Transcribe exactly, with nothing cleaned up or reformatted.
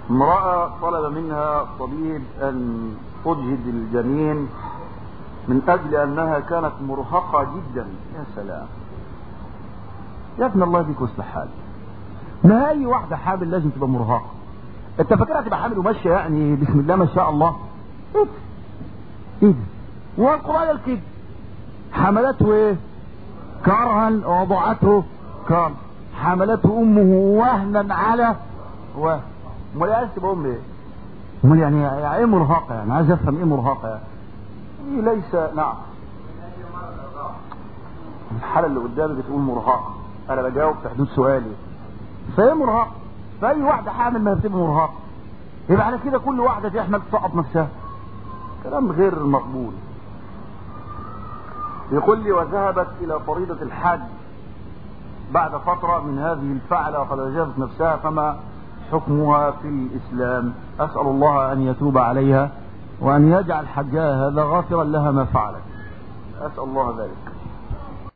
امرأة طلب منها طبيب أن تجهد الجنين من أجل أنها كانت مرهقة جدا. يا سلام يا ابن الله بيك وصل حال. ما أي واحدة حامل لازم تبقى مرهقة؟ أنت فاكرها تبقى حامل وماشية يعني بسم الله ما شاء الله؟ إيه إيه ده؟ والقرآن كده حملته إيه؟ كرها ووضعته كرها، حملته أمه وهنا على وهن. امال عايز تبقى ام ايه؟ امال يعني يعني ايه مرهقه؟ يعني عايز افهم ايه مرهقه يعني. إيه ليس نعم. الحاله اللي قدامي بتقول مرهقه، انا بجاوب في حدود سؤالي. فايه مرهقه؟ فاي واحده حامل ما بتبقى مرهقه، يبقى على كده كل واحده تحمل تسقط نفسها. كلام غير مقبول. يقول لي وذهبت الى فريضه الحج بعد فتره من هذه الفعله وقد اجازت نفسها، فما حكمها في الإسلام؟ أسأل الله أن يتوب عليها وأن يجعل حجها هذا غافرا لها ما فعلت. أسأل الله ذلك.